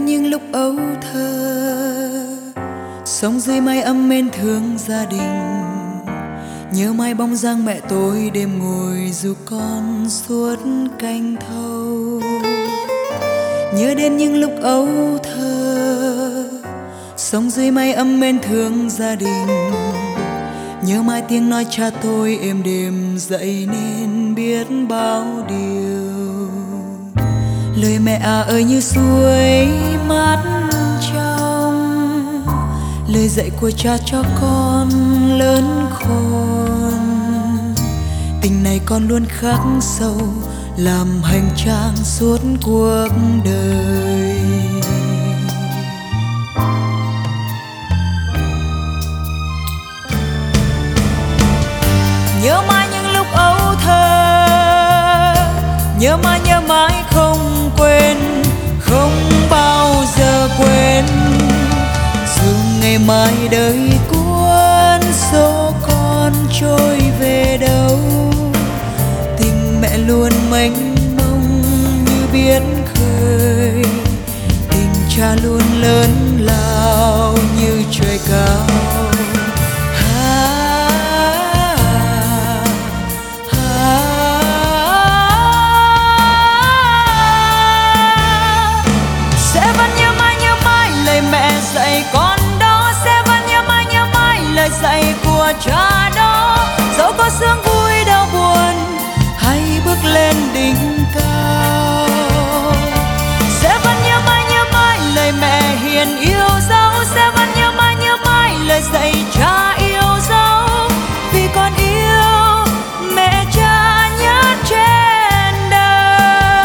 những lúc ấu thơ, sống dưới mái ấm mến thương gia đình. Nhớ mãi bóng dáng mẹ tôi đêm ngồi ru con suốt canh thâu. Nhớ đến những lúc ấu thơ, sống dưới mái ấm mến thương gia đình. Nhớ mãi tiếng nói cha tôi êm đềm dậy nên biết bao điều. Lời mẹ ơi như suối mát trong, lời dạy của cha cho con lớn khôn. Tình này con luôn khắc sâu, làm hành trang suốt cuộc đời. Nhớ mãi những lúc ấu thơ, nhớ mãi không quên, không bao giờ quên. Dù ngày mai đời cuốn số con trôi về đâu, tình mẹ luôn mênh mông như biển khơi, tình cha luôn lớn lao như trời cao. Dạy của cha đó, dẫu có sướng vui đau buồn hay bước lên đỉnh cao, sẽ vẫn nhớ mãi lời mẹ hiền yêu dấu, sẽ vẫn nhớ mãi lời dạy cha yêu dấu, vì con yêu mẹ cha nhất trên đời.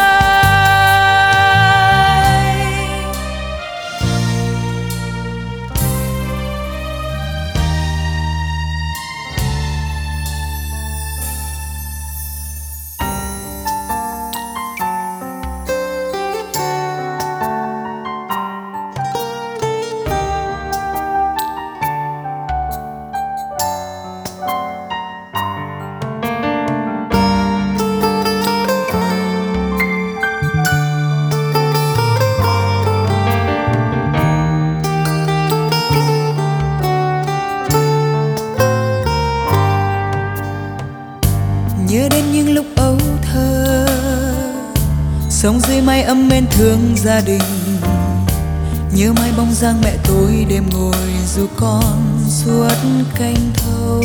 Nhớ đến những lúc ấu thơ, sống dưới mái ấm mến thương gia đình. Nhớ mãi bóng dáng mẹ tôi đêm ngồi ru con suốt canh thâu.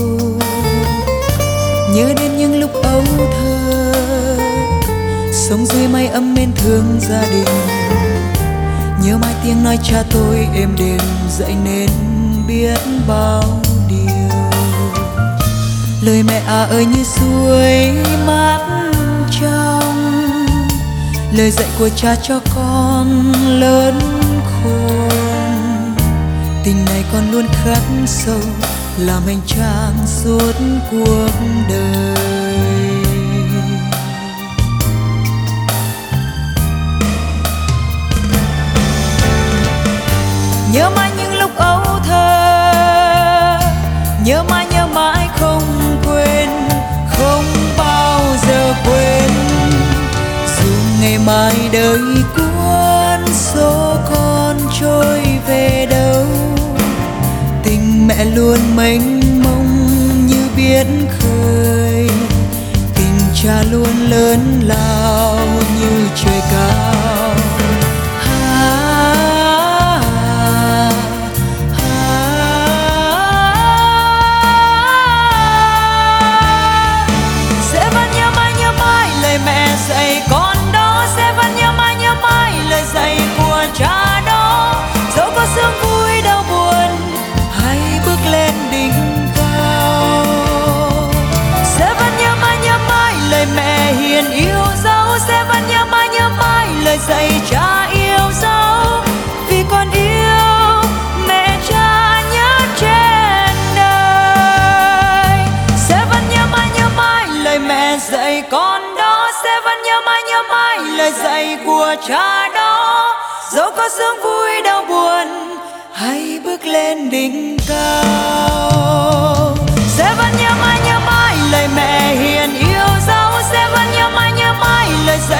Nhớ đến những lúc ấu thơ, sống dưới mái ấm mến thương gia đình. Nhớ mãi tiếng nói cha tôi êm đềm dậy nên biết bao điều. Lời mẹ ơi như suối mát trong, lời dạy của cha cho con lớn khôn. Tình này con luôn khắc sâu, làm hành trang suốt cuộc đời. Nhớ mãi những lúc ấu thơ, nhớ mãi không quên, không bao giờ quên. Dù ngày mai đời cuốn số con trôi về đâu, tình mẹ luôn mênh mông như biển khơi, tình cha luôn lớn lao như trời cao. Dạy con đó, sẽ vẫn nhớ mãi lời dạy của cha đó, dẫu có sướng vui đau buồn hay bước lên đỉnh cao. Sẽ vẫn nhớ mãi lời mẹ hiền yêu dấu, sẽ vẫn nhớ mãi lời dạy cha yêu dấu, vì con yêu mẹ cha nhất trên đời. Sẽ vẫn nhớ mãi lời mẹ dạy con đó, sẽ vẫn nhớ mãi lời dạy của cha đó, dẫu có sướng vui đau buồn hay bước lên đỉnh cao. Sẽ vẫn nhớ mãi lời mẹ hiền yêu dấu, sẽ vẫn nhớ mãi lời dạy